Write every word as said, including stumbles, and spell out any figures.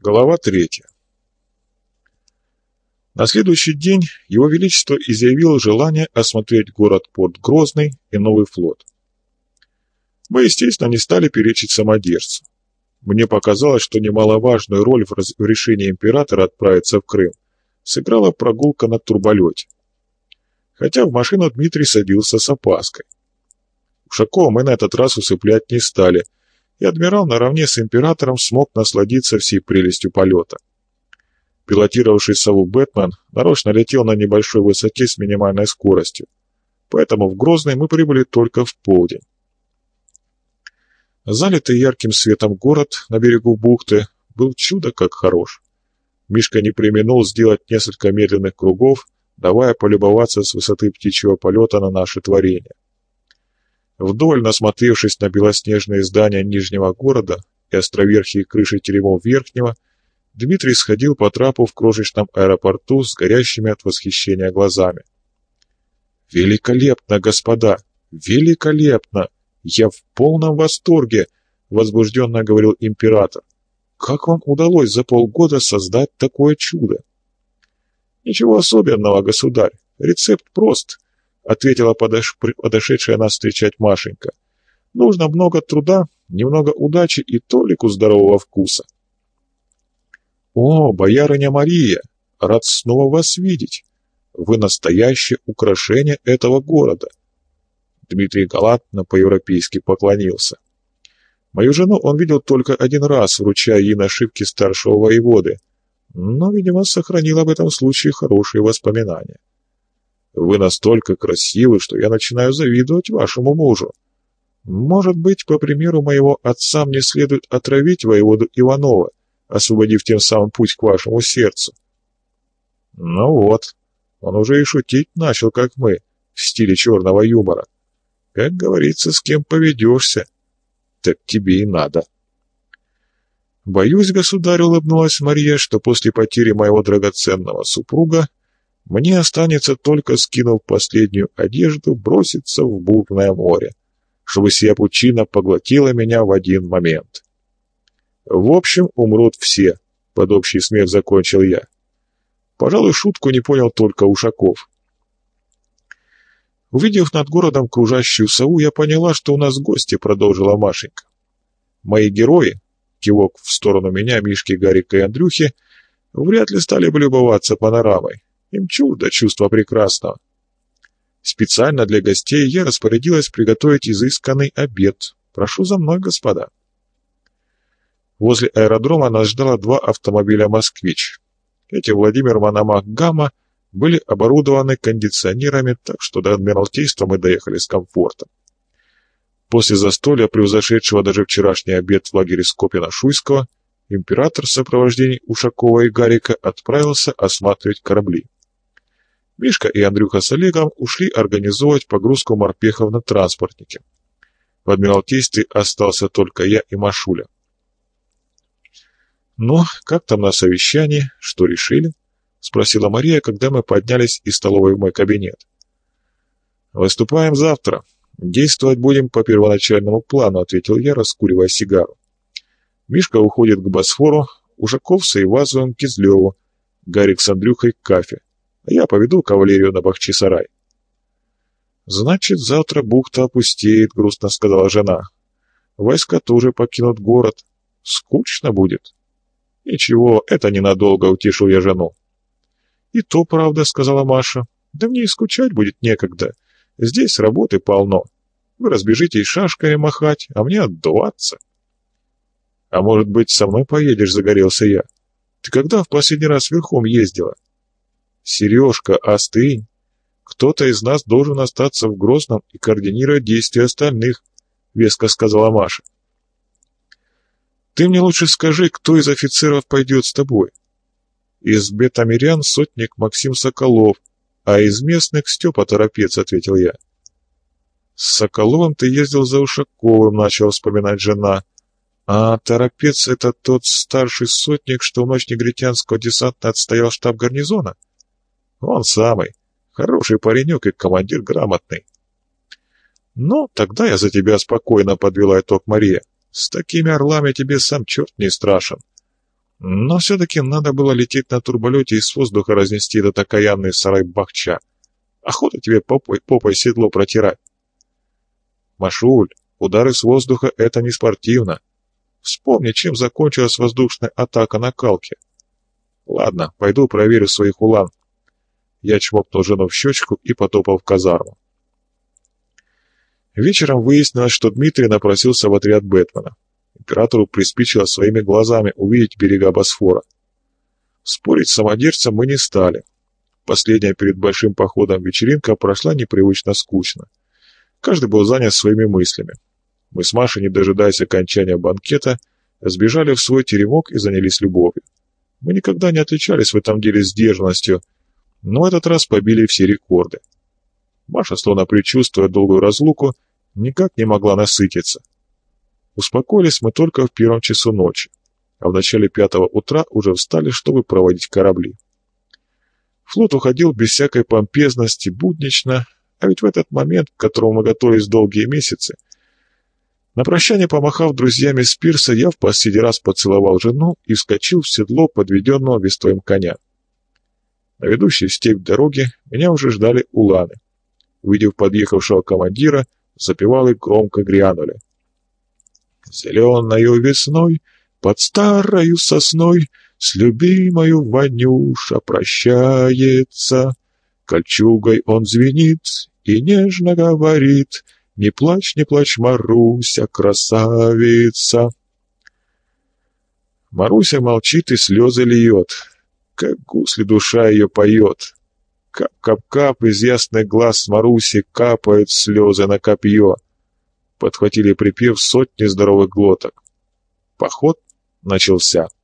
Глава третья. На следующий день Его Величество изъявило желание осмотреть город Порт Грозный и новый флот. Мы, естественно, не стали перечить самодержцу. Мне показалось, что немаловажную роль в, раз... в решении императора отправиться в Крым сыграла прогулка на турболете. Хотя в машину Дмитрий садился с опаской. Ушакова мы на этот раз усыплять не стали, и адмирал наравне с императором смог насладиться всей прелестью полета. Пилотировавший сову Бэтмен нарочно летел на небольшой высоте с минимальной скоростью, поэтому в Грозный мы прибыли только в полдень. Залитый ярким светом город на берегу бухты был чудо как хорош. Мишка не преминул сделать несколько медленных кругов, давая полюбоваться с высоты птичьего полета на наше творение. Вдоволь насмотревшись на белоснежные здания Нижнего города и островерхие крыши теремов Верхнего, Дмитрий сходил по трапу в крошечном аэропорту с горящими от восхищения глазами. «Великолепно, господа! Великолепно! Я в полном восторге!» — возбужденно говорил император. «Как вам удалось за полгода создать такое чудо?» «Ничего особенного, государь. Рецепт прост», — ответила подош... подошедшая нас встречать Машенька. «Нужно много труда, немного удачи и толику здорового вкуса». «О, боярыня Мария, рад снова вас видеть. Вы настоящее украшение этого города». Дмитрий галантно по-европейски поклонился. Мою жену он видел только один раз, вручая ей нашивки старшего воеводы, но, видимо, сохранил об этом случае хорошие воспоминания. «Вы настолько красивы, что я начинаю завидовать вашему мужу. Может быть, по примеру моего отца, мне следует отравить воеводу Иванова, освободив тем самым путь к вашему сердцу». Ну вот, он уже и шутить начал, как мы, в стиле черного юмора. Как говорится, с кем поведешься, так тебе и надо. «Боюсь, государь, — улыбнулась Мария, — что после потери моего драгоценного супруга мне останется только, скинув последнюю одежду, броситься в бурное море, чтобы сия пучина поглотила меня в один момент. В общем, умрут все», — под общий смех закончил я. Пожалуй, шутку не понял только Ушаков. Увидев над городом кружащую сову, я поняла, что у нас гости, — продолжила Машенька. Мои герои, кивок в сторону меня, Мишки, Гарика и Андрюхи, вряд ли стали бы любоваться панорамой. Им чудо чувство прекрасного. Специально для гостей я распорядилась приготовить изысканный обед. Прошу за мной, господа. Возле аэродрома нас ждало два автомобиля «Москвич». Эти Владимир Мономах «Гамма» были оборудованы кондиционерами, так что до Адмиралтейства мы доехали с комфортом. После застолья, превзошедшего даже вчерашний обед в лагере Скопина-Шуйского, император в сопровождении Ушакова и Гарика отправился осматривать корабли. Мишка и Андрюха с Олегом ушли организовывать погрузку морпехов на транспортнике. В Адмиралтействе остался только я и Машуля. «Ну, как там на совещании? Что решили?» — спросила Мария, когда мы поднялись из столовой в мой кабинет. «Выступаем завтра. Действовать будем по первоначальному плану», — ответил я, раскуривая сигару. «Мишка уходит к Босфору, Ушаков с Айвазовым к Кизлеву, Гарик с Андрюхой к Кафе, а я поведу кавалерию на Бахчисарай». «Значит, завтра бухта опустеет», — грустно сказала жена. «Войска тоже покинут город. Скучно будет». «Ничего, это ненадолго», — утешил я жену. «И то правда», — сказала Маша. «Да мне и скучать будет некогда. Здесь работы полно. Вы разбежитесь шашками махать, а мне отдуваться». «А может быть, со мной поедешь?» — загорелся я. «Ты когда в последний раз верхом ездила?» «Сережка, остынь. Кто-то из нас должен остаться в Грозном и координировать действия остальных», — веско сказала Маша. «Ты мне лучше скажи, кто из офицеров пойдет с тобой?» «Из бетамирян сотник Максим Соколов, а из местных Степа Торопец», — ответил я. «С Соколовым ты ездил за Ушаковым», — начала вспоминать жена. «А Торопец — это тот старший сотник, что в ночь негритянского десанта отстоял штаб гарнизона?» «Он самый. Хороший паренек и командир грамотный». «Ну, тогда я за тебя спокойно», — подвела итог Мария. «С такими орлами тебе сам черт не страшен». Но все-таки надо было лететь на турболете и с воздуха разнести этот окаянный сарай Бахча. Охота тебе попой, попой седло протирать. Машуль, удары с воздуха — это не спортивно. Вспомни, чем закончилась воздушная атака на Калке. Ладно, пойду проверю своих улан. Я чмокнул жену в щечку и потопал в казарму. Вечером выяснилось, что Дмитрий напросился в отряд Бэтмена. Императору приспичило своими глазами увидеть берега Босфора. Спорить с самодержцем мы не стали. Последняя перед большим походом вечеринка прошла непривычно скучно. Каждый был занят своими мыслями. Мы с Машей, не дожидаясь окончания банкета, сбежали в свой теремок и занялись любовью. Мы никогда не отличались в этом деле сдержанностью, но в этот раз побили все рекорды. Маша, словно предчувствуя долгую разлуку, никак не могла насытиться. Успокоились мы только в первом часу ночи, а в начале пятого утра уже встали, чтобы проводить корабли. Флот уходил без всякой помпезности, буднично, а ведь в этот момент, к которому мы готовились долгие месяцы, на прощание, помахав друзьями с пирса, я в последний раз поцеловал жену и вскочил в седло подведенного вестоем коня. На ведущей в степь дороге меня уже ждали уланы. Увидев подъехавшего командира, запевалы громко грянули. «Зеленою весной под старою сосной с любимою Ванюша прощается. Кольчугой он звенит и нежно говорит: не плачь, не плачь, Маруся, красавица». Маруся молчит и слезы льет, как гусли душа ее поет. Кап-кап-кап из ясных глаз Маруси капают слезы на копье. Подхватили припев сотни здоровых глоток. Поход начался.